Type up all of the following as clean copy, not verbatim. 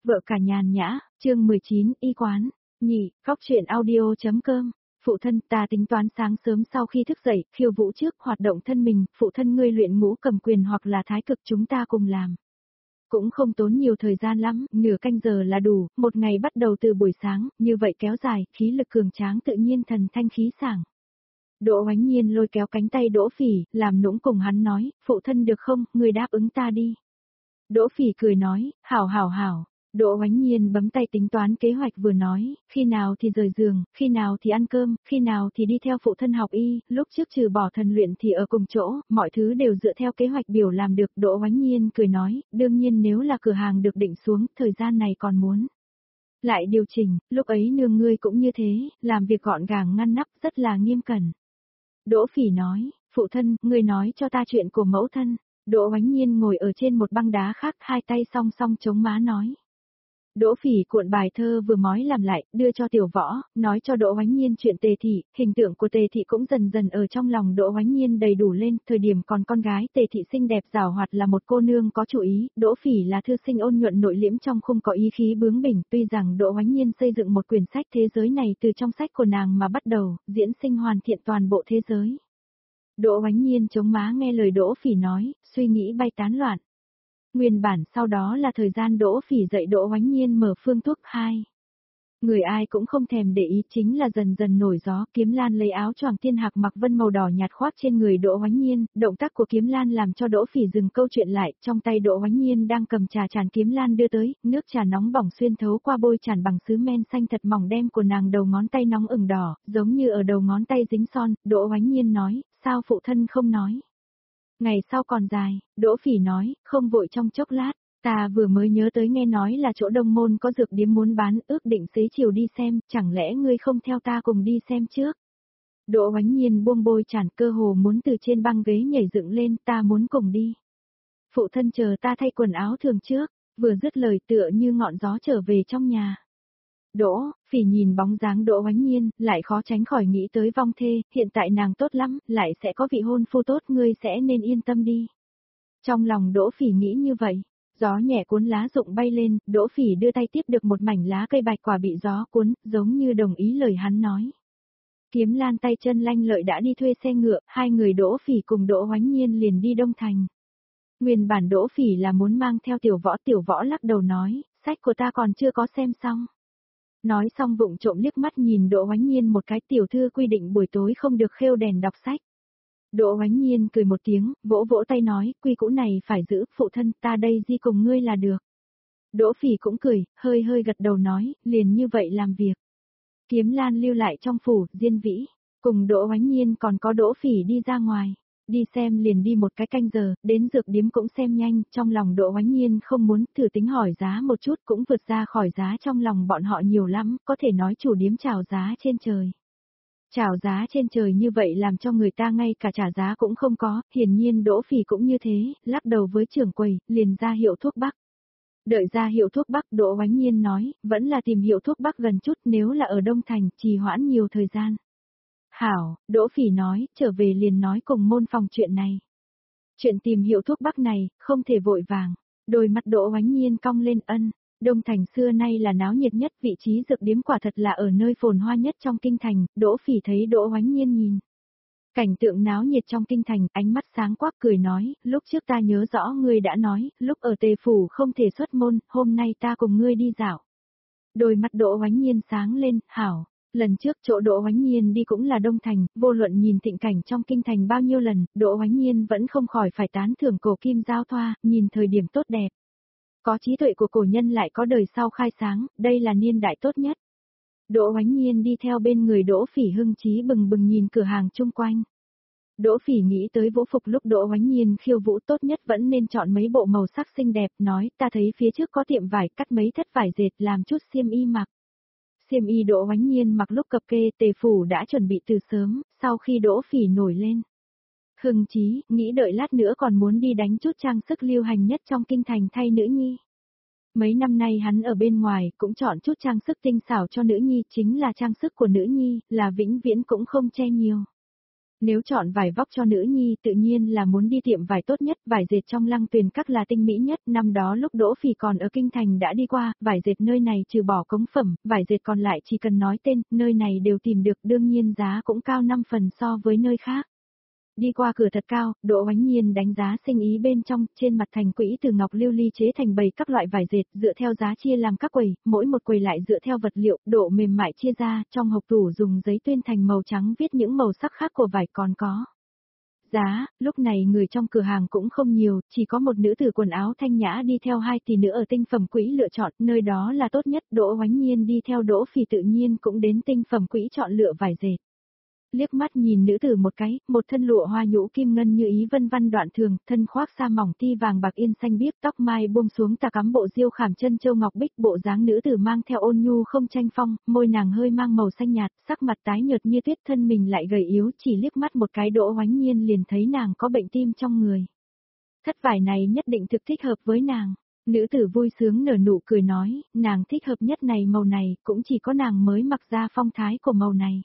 Vợ cả nhàn nhã, chương 19, y quán, nhị, góc truyện audio.com. Phụ thân, ta tính toán sáng sớm sau khi thức dậy, khiêu vũ trước, hoạt động thân mình, phụ thân ngươi luyện ngũ cầm quyền hoặc là thái cực chúng ta cùng làm. Cũng không tốn nhiều thời gian lắm, nửa canh giờ là đủ, một ngày bắt đầu từ buổi sáng, như vậy kéo dài, khí lực cường tráng tự nhiên thần thanh khí sảng. Đỗ Oánh Nhiên lôi kéo cánh tay Đỗ Phỉ, làm nũng cùng hắn nói, phụ thân được không, ngươi đáp ứng ta đi. Đỗ Phỉ cười nói, hảo. Đỗ Oánh Nhiên bấm tay tính toán kế hoạch vừa nói, khi nào thì rời giường, khi nào thì ăn cơm, khi nào thì đi theo phụ thân học y, lúc trước trừ bỏ thần luyện thì ở cùng chỗ, mọi thứ đều dựa theo kế hoạch biểu làm được. Đỗ Oánh Nhiên cười nói, đương nhiên nếu là cửa hàng được định xuống, thời gian này còn muốn lại điều chỉnh, lúc ấy nương ngươi cũng như thế, làm việc gọn gàng ngăn nắp rất là nghiêm cẩn. Đỗ Phỉ nói, phụ thân, ngươi nói cho ta chuyện của mẫu thân. Đỗ Oánh Nhiên ngồi ở trên một băng đá khác, hai tay song song chống má nói. Đỗ Phỉ cuộn bài thơ vừa mói làm lại, đưa cho Tiểu Võ, nói cho Đỗ Oánh Nhiên chuyện Tề Thị, hình tượng của Tề Thị cũng dần dần ở trong lòng Đỗ Oánh Nhiên đầy đủ lên, thời điểm còn con gái Tề Thị xinh đẹp giàu hoạt là một cô nương có chủ ý, Đỗ Phỉ là thư sinh ôn nhuận nội liễm trong không có ý khí bướng bỉnh, tuy rằng Đỗ Oánh Nhiên xây dựng một quyển sách thế giới này từ trong sách của nàng mà bắt đầu, diễn sinh hoàn thiện toàn bộ thế giới. Đỗ Oánh Nhiên chống má nghe lời Đỗ Phỉ nói, suy nghĩ bay tán loạn. Nguyên bản sau đó là thời gian Đỗ Phỉ dạy Đỗ Oánh Nhiên mở phương thuốc 2. Người ai cũng không thèm để ý chính là dần dần nổi gió, Kiếm Lan lấy áo choàng thiên hạc mặc vân màu đỏ nhạt khoác trên người Đỗ Oánh Nhiên, động tác của Kiếm Lan làm cho Đỗ Phỉ dừng câu chuyện lại, trong tay Đỗ Oánh Nhiên đang cầm trà tràn Kiếm Lan đưa tới, nước trà nóng bỏng xuyên thấu qua bôi tràn bằng sứ men xanh thật mỏng đem của nàng đầu ngón tay nóng ửng đỏ, giống như ở đầu ngón tay dính son, Đỗ Oánh Nhiên nói, sao phụ thân không nói? Ngày sau còn dài, Đỗ Phỉ nói, không vội trong chốc lát, ta vừa mới nhớ tới nghe nói là chỗ Đông Môn có dược điếm muốn bán, ước định xế chiều đi xem, chẳng lẽ ngươi không theo ta cùng đi xem trước? Đỗ Oánh Nhiên buông bôi tràn cơ hồ muốn từ trên băng ghế nhảy dựng lên, ta muốn cùng đi. Phụ thân chờ ta thay quần áo thường trước, vừa dứt lời tựa như ngọn gió trở về trong nhà. Đỗ Phỉ nhìn bóng dáng Đỗ Oánh Nhiên, lại khó tránh khỏi nghĩ tới vong thê, hiện tại nàng tốt lắm, lại sẽ có vị hôn phu tốt, ngươi sẽ nên yên tâm đi. Trong lòng Đỗ Phỉ nghĩ như vậy, gió nhẹ cuốn lá rụng bay lên, Đỗ Phỉ đưa tay tiếp được một mảnh lá cây bạch quả bị gió cuốn, giống như đồng ý lời hắn nói. Kiếm Lan tay chân lanh lợi đã đi thuê xe ngựa, hai người Đỗ Phỉ cùng Đỗ Oánh Nhiên liền đi Đông Thành. Nguyên bản Đỗ Phỉ là muốn mang theo Tiểu Võ lắc đầu nói, sách của ta còn chưa có xem xong. Nói xong vụng trộm liếc mắt nhìn Đỗ Oánh Nhiên một cái, tiểu thư quy định buổi tối không được khêu đèn đọc sách. Đỗ Oánh Nhiên cười một tiếng, vỗ vỗ tay nói, quy cũ này phải giữ, phụ thân, ta đây đi cùng ngươi là được. Đỗ Phỉ cũng cười, hơi gật đầu nói, liền như vậy làm việc. Kiếm Lan lưu lại trong phủ, Diên Vĩ, cùng Đỗ Oánh Nhiên còn có Đỗ Phỉ đi ra ngoài. Đi xem liền đi một cái canh giờ, đến dược điếm cũng xem nhanh, trong lòng Đỗ Oánh Nhiên không muốn thử tính hỏi giá một chút cũng vượt ra khỏi giá trong lòng bọn họ nhiều lắm, có thể nói chủ điếm chào giá trên trời. Chào giá trên trời như vậy làm cho người ta ngay cả trả giá cũng không có, hiển nhiên Đỗ Phỉ cũng như thế, lắc đầu với trưởng quầy, liền ra hiệu thuốc bắc. Đợi ra hiệu thuốc bắc Đỗ Oánh Nhiên nói, vẫn là tìm hiệu thuốc bắc gần chút, nếu là ở Đông Thành, trì hoãn nhiều thời gian. Hảo, Đỗ Phỉ nói, trở về liền nói cùng môn phòng chuyện này. Chuyện tìm hiệu thuốc bắc này, không thể vội vàng. Đôi mắt Đỗ Oánh Nhiên cong lên ân. Đông Thành xưa nay là náo nhiệt nhất, vị trí dược điếm quả thật là ở nơi phồn hoa nhất trong kinh thành, Đỗ Phỉ thấy Đỗ Oánh Nhiên nhìn. Cảnh tượng náo nhiệt trong kinh thành, ánh mắt sáng quắc cười nói, lúc trước ta nhớ rõ ngươi đã nói, lúc ở Tề Phủ không thể xuất môn, hôm nay ta cùng ngươi đi dạo. Đôi mắt Đỗ Oánh Nhiên sáng lên, hảo. Lần trước chỗ Đỗ Oánh Nhiên đi cũng là Đông Thành, vô luận nhìn thịnh cảnh trong kinh thành bao nhiêu lần, Đỗ Oánh Nhiên vẫn không khỏi phải tán thưởng cổ kim giao thoa, nhìn thời điểm tốt đẹp. Có trí tuệ của cổ nhân lại có đời sau khai sáng, đây là niên đại tốt nhất. Đỗ Oánh Nhiên đi theo bên người Đỗ Phỉ hưng trí bừng bừng nhìn cửa hàng chung quanh. Đỗ Phỉ nghĩ tới vũ phục lúc Đỗ Oánh Nhiên khiêu vũ tốt nhất vẫn nên chọn mấy bộ màu sắc xinh đẹp, nói ta thấy phía trước có tiệm vải cắt mấy thất vải dệt làm chút xiêm y mặc. Xiêm y Đỗ Oánh Nhiên mặc lúc cập kê Tề Phủ đã chuẩn bị từ sớm, sau khi Đỗ Phỉ nổi lên. Hưng trí, nghĩ đợi lát nữa còn muốn đi đánh chút trang sức lưu hành nhất trong kinh thành thay nữ nhi. Mấy năm nay hắn ở bên ngoài cũng chọn chút trang sức tinh xảo cho nữ nhi, chính là trang sức của nữ nhi, là vĩnh viễn cũng không che nhiều. Nếu chọn vải vóc cho nữ nhi tự nhiên là muốn đi tiệm vải tốt nhất, vải dệt trong Lăng Tuyền Các là tinh mỹ nhất, năm đó lúc Đỗ Phỉ còn ở Kinh Thành đã đi qua, vải dệt nơi này trừ bỏ cống phẩm, vải dệt còn lại chỉ cần nói tên, nơi này đều tìm được, đương nhiên giá cũng cao 5 phần so với nơi khác. Đi qua cửa thật cao, Đỗ Oánh Nhiên đánh giá sinh ý bên trong, trên mặt thành quỹ từ ngọc lưu ly chế thành bầy các loại vải dệt, dựa theo giá chia làm các quầy, mỗi một quầy lại dựa theo vật liệu, độ mềm mại chia ra, trong hộc tủ dùng giấy tuyên thành màu trắng viết những màu sắc khác của vải còn có. Giá, lúc này người trong cửa hàng cũng không nhiều, chỉ có một nữ tử quần áo thanh nhã đi theo hai tỷ nữ ở tinh phẩm quỹ lựa chọn, nơi đó là tốt nhất, Đỗ Oánh Nhiên đi theo Đỗ Phỉ tự nhiên cũng đến tinh phẩm quỹ chọn lựa vải dệt. Liếc mắt nhìn nữ tử một cái, một thân lụa hoa nhũ kim ngân như ý vân văn đoạn thường, thân khoác sa mỏng ti vàng bạc yên xanh biếc, tóc mai buông xuống tà cắm bộ diêu khảm chân châu ngọc bích, bộ dáng nữ tử mang theo ôn nhu không tranh phong, môi nàng hơi mang màu xanh nhạt, sắc mặt tái nhợt như tuyết, thân mình lại gầy yếu, chỉ liếc mắt một cái Đỗ Oánh Nhiên liền thấy nàng có bệnh tim trong người. Thất vải này nhất định thực thích hợp với nàng. Nữ tử vui sướng nở nụ cười nói, nàng thích hợp nhất này màu này, cũng chỉ có nàng mới mặc ra phong thái của màu này.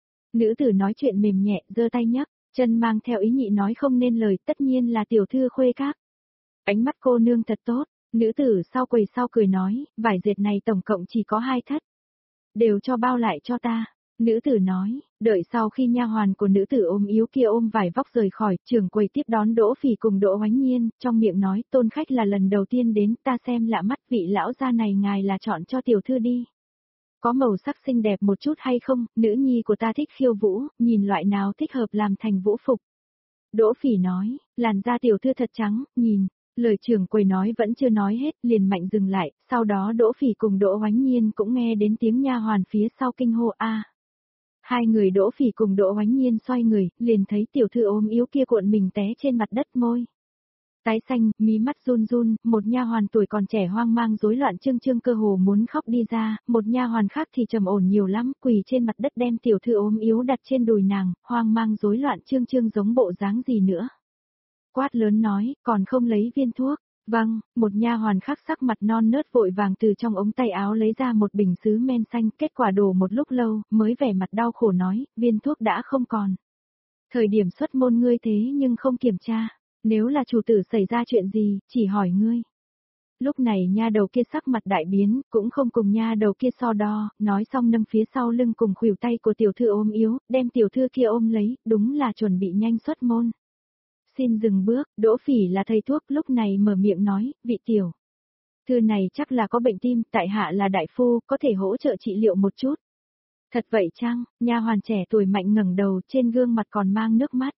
Nữ tử nói chuyện mềm nhẹ, giơ tay nhấc, chân mang theo ý nhị nói không nên lời, tất nhiên là tiểu thư Khuê Các. Ánh mắt cô nương thật tốt, nữ tử sau quầy sau cười nói, vải dệt này tổng cộng chỉ có 2 thất. Đều cho bao lại cho ta. Nữ tử nói, đợi sau khi nha hoàn của nữ tử ôm yếu kia ôm vải vóc rời khỏi, trưởng quầy tiếp đón Đỗ Phỉ cùng Đỗ Oánh Nhiên, trong miệng nói, tôn khách là lần đầu tiên đến, ta xem lạ mắt, vị lão gia này ngài là chọn cho tiểu thư đi. Có màu sắc xinh đẹp một chút hay không, nữ nhi của ta thích khiêu vũ, nhìn loại nào thích hợp làm thành vũ phục. Đỗ Phỉ nói, làn da tiểu thư thật trắng, nhìn, lời trưởng quầy nói vẫn chưa nói hết, liền mạnh dừng lại, sau đó Đỗ Phỉ cùng Đỗ Oánh Nhiên cũng nghe đến tiếng nha hoàn phía sau kinh hô a. Hai người Đỗ Phỉ cùng Đỗ Oánh Nhiên xoay người, liền thấy tiểu thư ôm yếu kia cuộn mình té trên mặt đất môi. Tái xanh, mí mắt run run, một nha hoàn tuổi còn trẻ hoang mang rối loạn trương cơ hồ muốn khóc đi ra, một nha hoàn khác thì trầm ổn nhiều lắm, quỳ trên mặt đất đem tiểu thư ốm yếu đặt trên đùi nàng, hoang mang rối loạn trương giống bộ dáng gì nữa. Quát lớn nói, còn không lấy viên thuốc. Vâng, một nha hoàn khác sắc mặt non nớt vội vàng từ trong ống tay áo lấy ra một bình sứ men xanh, kết quả đổ một lúc lâu, mới vẻ mặt đau khổ nói, viên thuốc đã không còn. Thời điểm xuất môn ngươi thế nhưng không kiểm tra. Nếu là chủ tử xảy ra chuyện gì, chỉ hỏi ngươi. Lúc này nha đầu kia sắc mặt đại biến, cũng không cùng nha đầu kia so đo, nói xong nâng phía sau lưng cùng khuỷu tay của tiểu thư ôm yếu, đem tiểu thư kia ôm lấy, đúng là chuẩn bị nhanh xuất môn. Xin dừng bước, Đỗ Phỉ là thầy thuốc, lúc này mở miệng nói, vị tiểu thư này chắc là có bệnh tim, tại hạ là đại phu, có thể hỗ trợ trị liệu một chút. Thật vậy chăng? Nha hoàn trẻ tuổi mạnh ngẩng đầu, trên gương mặt còn mang nước mắt.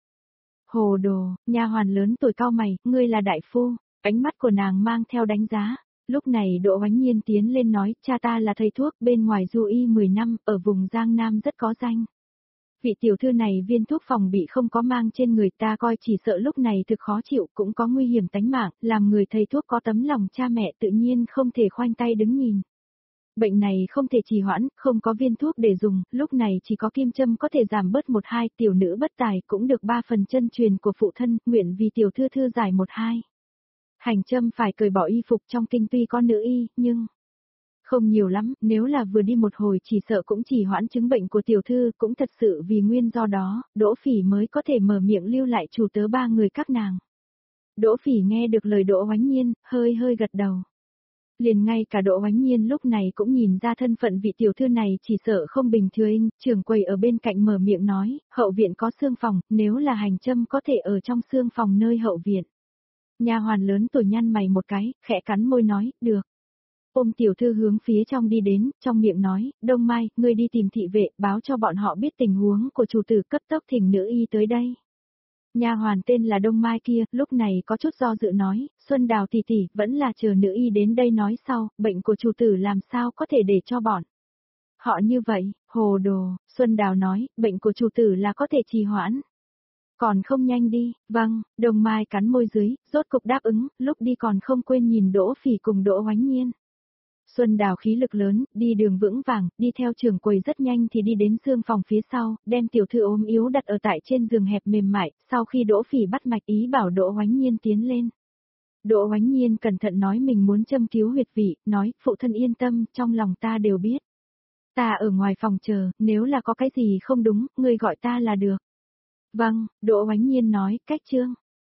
Hồ đồ, nha hoàn lớn tuổi cao mày, ngươi là đại phu, ánh mắt của nàng mang theo đánh giá. Lúc này Đỗ Oánh Nhiên tiến lên nói, cha ta là thầy thuốc bên ngoài du y 10 năm, ở vùng Giang Nam rất có danh. Vị tiểu thư này viên thuốc phòng bị không có mang trên người ta coi chỉ sợ lúc này thực khó chịu cũng có nguy hiểm tánh mạng, làm người thầy thuốc có tấm lòng cha mẹ tự nhiên không thể khoanh tay đứng nhìn. Bệnh này không thể trì hoãn, không có viên thuốc để dùng, lúc này chỉ có kim châm có thể giảm bớt 1-2, tiểu nữ bất tài cũng được 3 phần chân truyền của phụ thân, nguyện vì tiểu thư thư giải 1-2. Hành châm phải cởi bỏ y phục trong kinh tuy có nữ y, nhưng không nhiều lắm, nếu là vừa đi một hồi chỉ sợ cũng chỉ hoãn chứng bệnh của tiểu thư, cũng thật sự vì nguyên do đó, Đỗ Phỉ mới có thể mở miệng lưu lại chủ tớ 3 người các nàng. Đỗ Phỉ nghe được lời Đỗ Oánh Nhiên, hơi gật đầu. Liền ngay cả Đỗ Oánh Nhiên lúc này cũng nhìn ra thân phận vị tiểu thư này chỉ sợ không bình thường, trưởng quầy ở bên cạnh mở miệng nói, hậu viện có xương phòng, nếu là hành châm có thể ở trong xương phòng nơi hậu viện. Nha hoàn lớn tuổi nhăn mày một cái, khẽ cắn môi nói, được. Ôm tiểu thư hướng phía trong đi đến, trong miệng nói, Đông Mai, ngươi đi tìm thị vệ, báo cho bọn họ biết tình huống của chủ tử, cấp tốc thỉnh nữ y tới đây. Nha hoàn tên là Đông Mai kia, lúc này có chút do dự nói, Xuân Đào tỷ tỷ, vẫn là chờ nữ y đến đây nói sau, bệnh của chủ tử làm sao có thể để cho bọn họ như vậy, hồ đồ, Xuân Đào nói, bệnh của chủ tử là có thể trì hoãn. Còn không nhanh đi, vâng, Đông Mai cắn môi dưới, rốt cục đáp ứng, lúc đi còn không quên nhìn Đỗ Phỉ cùng Đỗ Oánh Nhiên. Xuân Đào khí lực lớn, đi đường vững vàng, đi theo trưởng quầy rất nhanh thì đi đến xương phòng phía sau, đem tiểu thư ốm yếu đặt ở tại trên giường hẹp mềm mại, sau khi Đỗ Phỉ bắt mạch ý bảo Đỗ Oánh Nhiên tiến lên. Đỗ Oánh Nhiên cẩn thận nói mình muốn châm cứu huyệt vị, nói, phụ thân yên tâm, trong lòng ta đều biết. Ta ở ngoài phòng chờ, nếu là có cái gì không đúng, ngươi gọi ta là được. Vâng, Đỗ Oánh Nhiên nói, cách chương.